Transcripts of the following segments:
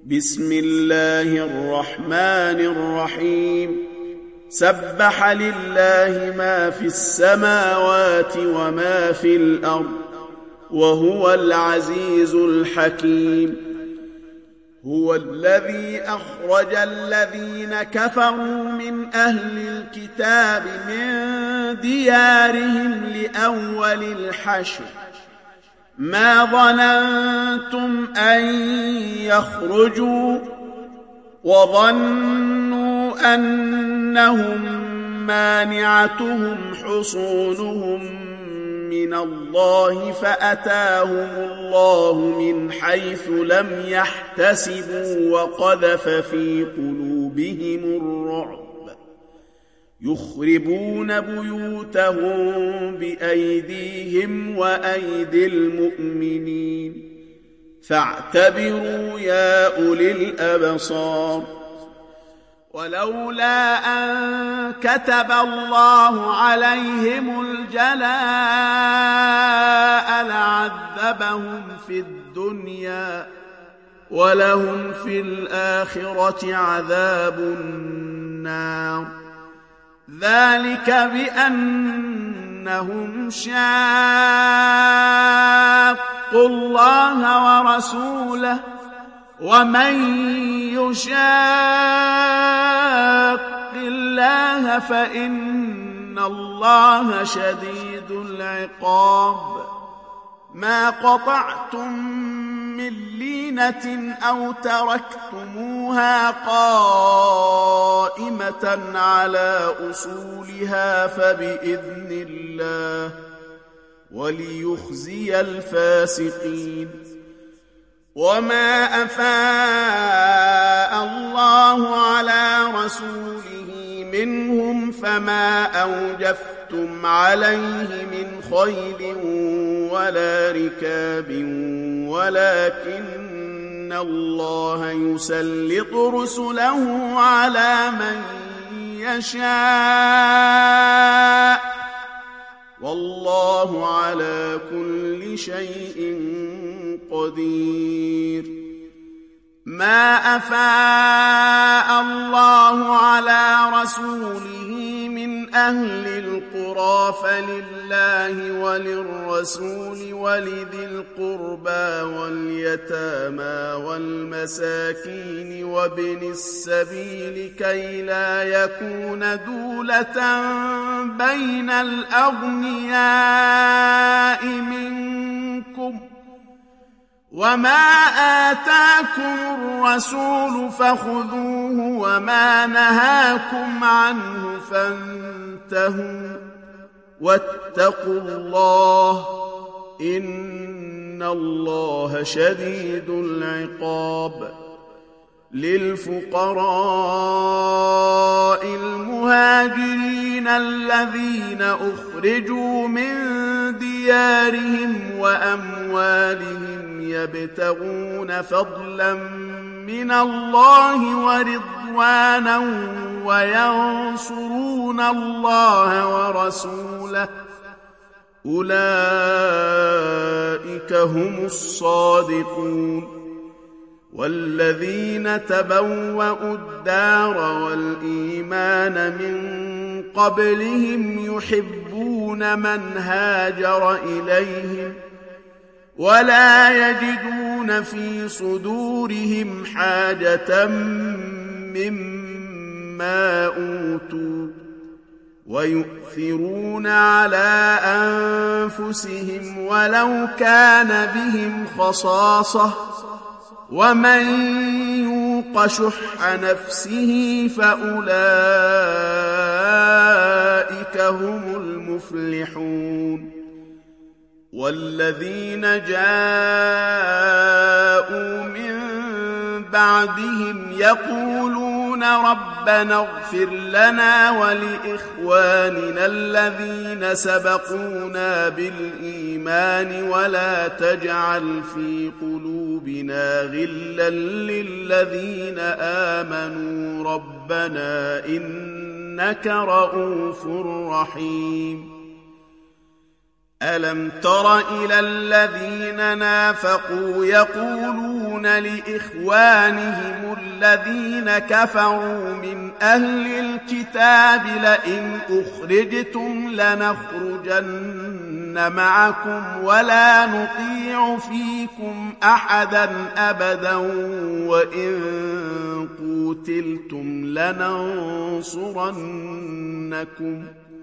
بسم الله الرحمن الرحيم سبح لله ما في السماوات وما في الأرض وهو العزيز الحكيم. هو الذي أخرج الذين كفروا من أهل الكتاب من ديارهم لأول الحشر ما ظننتم أن يخرجوا وظنوا أنهم مانعتهم حصونهم من الله فأتاهم الله من حيث لم يحتسبوا وقذف في قلوبهم الرعب يخربون بيوتهم بأيديهم وأيدي المؤمنين فاعتبروا يا أولي الأبصار. ولولا أن كتب الله عليهم الجلاء لعذبهم في الدنيا ولهم في الآخرة عذاب النار ذلك بأنهم شاقوا الله ورسوله ومن يشاق الله فإن الله شديد العقاب. ما قطعتم من لينة أو تركتموها قائمة على أصولها فبإذن الله وليخزي الفاسقين. وما أفاء الله على رسوله منهم فما أوجفتم عليه من خيل ولا ركاب ولكن الله يسلط رسله على من يشاء والله على كل شيء قدير. ما أفاء الله على رسوله من أهل القرى فلله وللرسول ولذي القربى واليتامى والمساكين وابن السبيل كي لا يكون دولة بين الأغنياء منكم وما آتاكم الرسول فخذوه وما نهاكم عنه فانتهوا واتقوا الله إن الله شديد العقاب. للفقراء المهاجرين الذين أخرجوا من ديارهم وأموالهم يبتغون فضلا من الله ورضوانا وينصرون الله ورسوله أولئك هم الصادقون. والذين تبوأوا الدار والإيمان من قبلهم يحبون من هاجر إليهم ولا يجدون في صدورهم حاجة مما أوتوا ويؤثرون على أنفسهم ولو كان بهم خصاصة ومن يوق شح نفسه فأولئك هم المفلحون. والذين جاءوا من بعدهم يقولون ربنا اغفر لنا ولإخواننا الذين سبقونا بالإيمان ولا تجعل في قلوبنا غلا للذين آمنوا ربنا إنك رؤوف رحيم. ألم تر إلى الذين نافقوا يقولون لإخوانهم الذين كفروا من أهل الكتاب لئن أخرجتم لنخرجن معكم ولا نطيع فيكم أحدا أبدا وإن قوتلتم لننصرنكم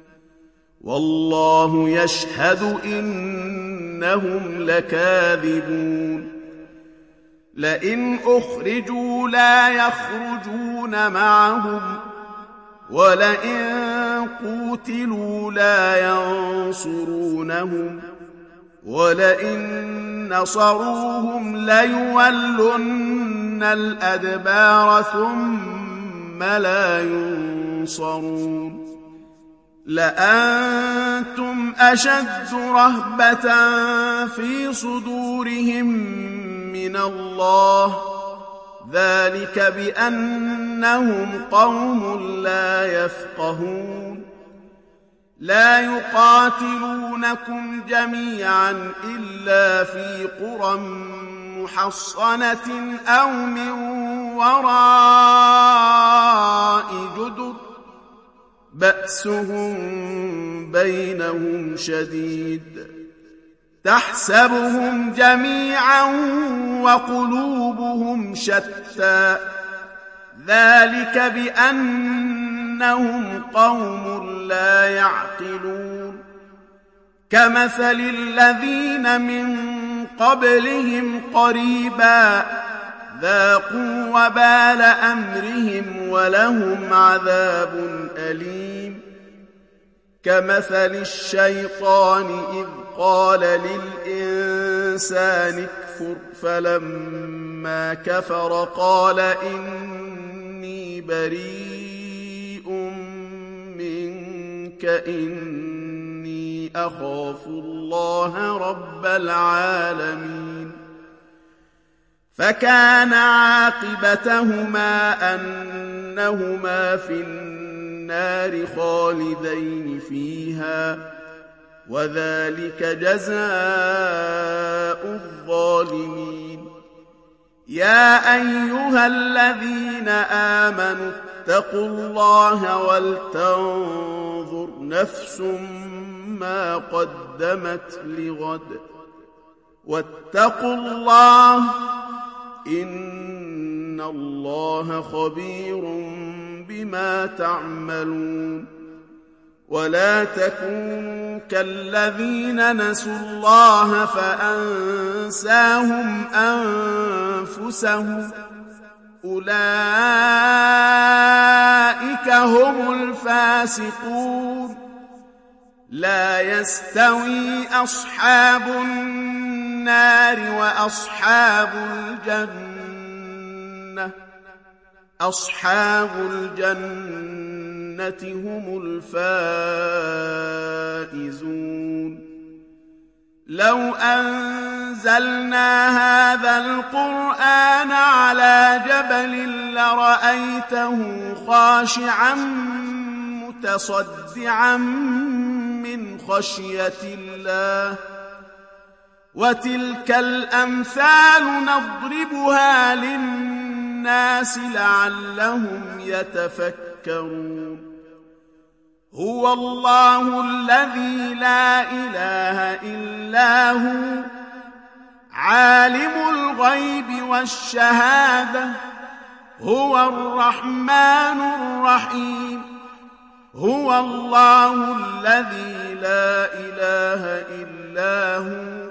والله يشهد إنهم لكاذبون لئن أخرجوا لا يخرجون معهم ولئن قوتلوا لا ينصرونهم ولئن نصروهم ليولن الأدبار ثم لا ينصرون لأنتم أشد رهبة في صدورهم من الله ذلك بأنهم قوم لا يفقهون لا يقاتلونكم جميعا إلا في قرى محصنة أو من وراء جدر بأسهم بينهم شديد تحسبهم جميعا وقلوبهم شتى ذلك بأنهم قوم لا يعقلون كمثل الذين من قبلهم قريبا ذاقوا وبال أمرهم ولهم عذاب أليم كمثل الشيطان إذ قال للإنسان اكفر فلما كفر قال إني بريء منك إني أخاف الله رب العالمين فكان عاقبتهما أنهما في النار خالدين فيها وذلك جزاء الظالمين يا أيها الذين آمنوا اتقوا الله ولتنظر نفس ما قدمت لغد واتقوا الله إن الله خبير بما تعملون ولا تكونوا كالذين نسوا الله فأنساهم أنفسهم أولئك هم الفاسقون لا يستوي أصحاب النار وأصحاب الجنة أصحاب الجنة هم الفائزون لو أنزلنا هذا القرآن على جبل لرأيته خاشعا متصدعا من خشية الله وتلك الأمثال نضربها للناس لعلهم يتفكرون هو الله الذي لا إله إلا هو عالم الغيب والشهادة هو الرحمن الرحيم هو الله الذي لا إله إلا هو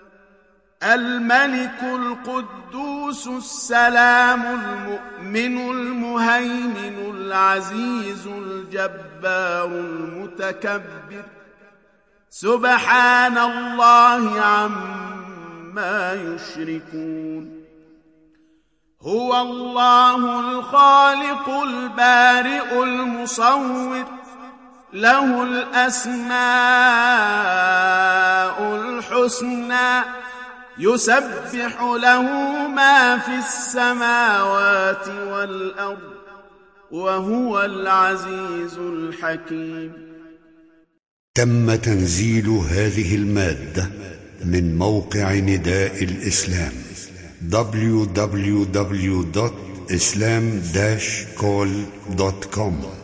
الملك القدوس السلام المؤمن المهيمن العزيز الجبار المتكبر سبحان الله عما يشركون هو الله الخالق البارئ المصور له الأسماء الحسنى يسبح له ما في السماوات والأرض وهو العزيز الحكيم. تم تنزيل هذه المادة من موقع نداء الإسلام www.islam-call.com